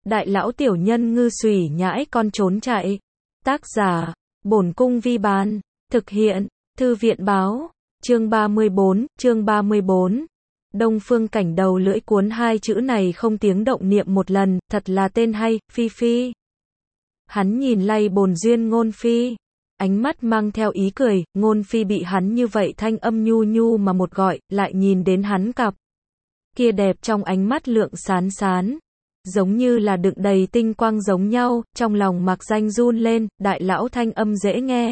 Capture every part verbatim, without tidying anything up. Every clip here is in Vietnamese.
Đại lão tiểu nhân ngư xùy nhãi con trốn chạy. Tác giả, Bổn Cung Vi Bán. Thực hiện, Thư viện Báo. Chương ba mươi bốn, chương ba mươi bốn. Đông Phương Cảnh đầu lưỡi cuốn hai chữ này không tiếng động niệm một lần, thật là tên hay, Phi Phi. Hắn nhìn lay bồn duyên Ngôn Phi. Ánh mắt mang theo ý cười, Ngôn Phi bị hắn như vậy thanh âm nhu nhu mà một gọi, lại nhìn đến hắn cặp kia đẹp trong ánh mắt lượng sán sán, giống như là đựng đầy tinh quang giống nhau, trong lòng mặc danh run lên, đại lão thanh âm dễ nghe.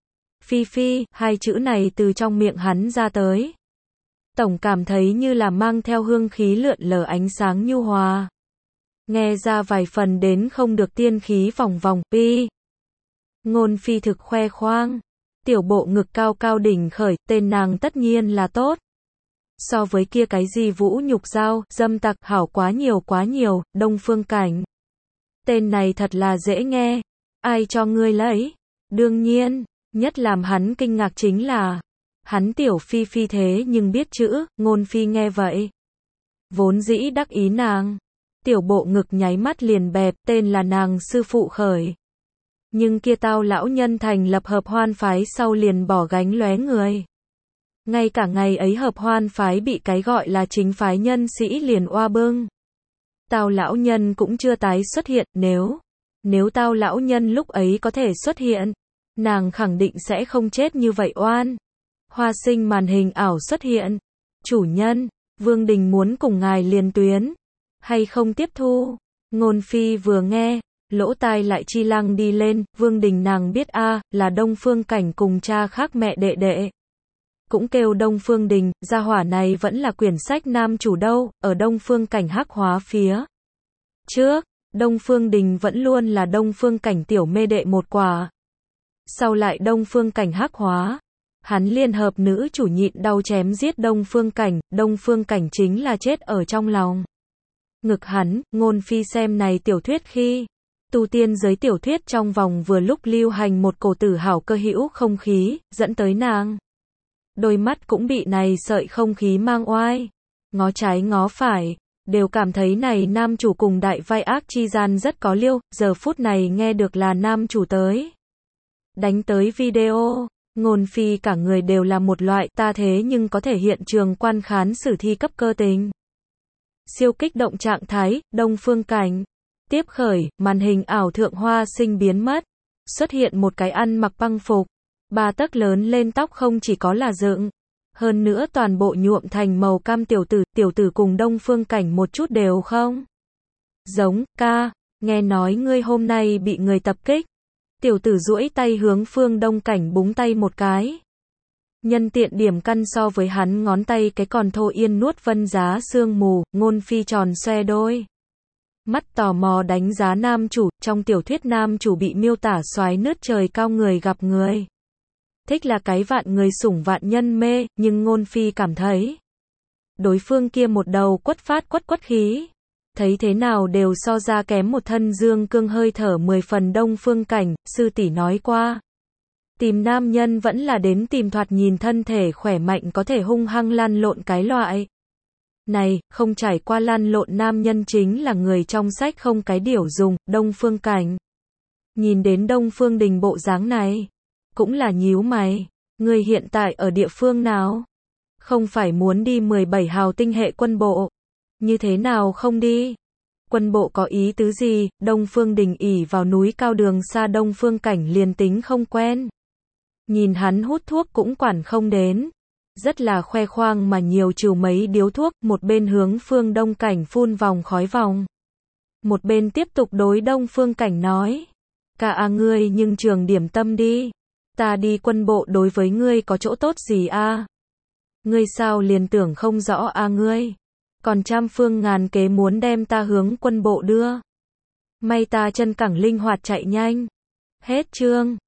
Phi Phi, hai chữ này từ trong miệng hắn ra tới. Tổng cảm thấy như là mang theo hương khí lượn lờ ánh sáng nhu hòa. Nghe ra vài phần đến không được tiên khí vòng vòng, Pi. Ngôn Phi thực khoe khoang. Tiểu bộ ngực cao cao đỉnh khởi, tên nàng tất nhiên là tốt. So với kia cái gì vũ nhục dao, dâm tặc, hảo quá nhiều quá nhiều, Đông Phương Cảnh. Tên này thật là dễ nghe. Ai cho ngươi lấy? Đương nhiên, nhất làm hắn kinh ngạc chính là, hắn tiểu Phi Phi thế nhưng biết chữ, Ngôn Phi nghe vậy. Vốn dĩ đắc ý nàng. Tiểu bộ ngực nháy mắt liền bẹp, tên là nàng sư phụ khởi. Nhưng kia tao lão nhân thành lập hợp hoan phái sau liền bỏ gánh lóe người. Ngay cả ngày ấy hợp hoan phái bị cái gọi là chính phái nhân sĩ liền oa bưng. Tao lão nhân cũng chưa tái xuất hiện, nếu, nếu tao lão nhân lúc ấy có thể xuất hiện, nàng khẳng định sẽ không chết như vậy oan. Hoa sinh màn hình ảo xuất hiện. Chủ nhân, Vương Đình muốn cùng ngài liên tuyến. Hay không tiếp thu? Ngôn Phi vừa nghe, lỗ tai lại chi lăng đi lên, Vương Đình nàng biết a, à, là Đông Phương Cảnh cùng cha khác mẹ đệ đệ. Cũng kêu Đông Phương Đình, gia hỏa này vẫn là quyển sách nam chủ đâu, ở Đông Phương Cảnh hắc hóa phía trước, Đông Phương Đình vẫn luôn là Đông Phương Cảnh tiểu mê đệ một quả. Sau lại Đông Phương Cảnh hắc hóa, hắn liên hợp nữ chủ nhịn đau chém giết Đông Phương Cảnh, Đông Phương Cảnh chính là chết ở trong lòng ngực hắn. Ngôn Phi xem này tiểu thuyết khi tu tiên giới tiểu thuyết trong vòng vừa lúc lưu hành một cổ tử hảo cơ hữu không khí, dẫn tới nàng. Đôi mắt cũng bị này sợi không khí mang oai. Ngó trái ngó phải, đều cảm thấy này nam chủ cùng đại vai ác chi gian rất có liêu, giờ phút này nghe được là nam chủ tới. Đánh tới video, Ngôn Phi cả người đều là một loại ta thế nhưng có thể hiện trường quan khán sử thi cấp cơ tình. Siêu kích động trạng thái, Đông Phương Cảnh. Tiếp khởi, màn hình ảo thượng hoa sinh biến mất. Xuất hiện một cái ăn mặc băng phục. Ba tấc lớn lên tóc không chỉ có là dựng. Hơn nữa toàn bộ nhuộm thành màu cam tiểu tử, tiểu tử cùng Đông Phương Cảnh một chút đều không giống, ca, nghe nói ngươi hôm nay bị người tập kích. Tiểu tử duỗi tay hướng Phương Đông Cảnh búng tay một cái. Nhân tiện điểm căn so với hắn ngón tay cái còn thô yên nuốt vân giá sương mù, Ngôn Phi tròn xoe đôi mắt tò mò đánh giá nam chủ. Trong tiểu thuyết nam chủ bị miêu tả soái nướt trời cao người gặp người thích là cái vạn người sủng vạn nhân mê, nhưng Ngôn Phi cảm thấy đối phương kia một đầu quất phát quất quất khí, thấy thế nào đều so ra kém một thân dương cương hơi thở mười phần. Đông Phương Cảnh, sư tỷ nói qua, tìm nam nhân vẫn là đến tìm thoạt nhìn thân thể khỏe mạnh có thể hung hăng lăn lộn cái loại này, không trải qua lăn lộn nam nhân chính là người trong sách không cái điều dùng. Đông Phương Cảnh nhìn đến Đông Phương Đình bộ dáng này, cũng là nhíu mày. Người hiện tại ở địa phương nào? Không phải muốn đi mười bảy hào tinh hệ quân bộ? Như thế nào không đi? Quân bộ có ý tứ gì? Đông Phương Đình ỉ vào núi cao đường xa, Đông Phương Cảnh liền tính không quen. Nhìn hắn hút thuốc cũng quản không đến. Rất là khoe khoang mà nhiều trừ mấy điếu thuốc, một bên hướng Phương Đông Cảnh phun vòng khói vòng. Một bên tiếp tục đối Đông Phương Cảnh nói. Cả à ngươi nhưng trường điểm tâm đi. Ta đi quân bộ đối với ngươi có chỗ tốt gì a? À? Ngươi sao liền tưởng không rõ a à ngươi? Còn trăm phương ngàn kế muốn đem ta hướng quân bộ đưa. May ta chân cẳng linh hoạt chạy nhanh. Hết chương.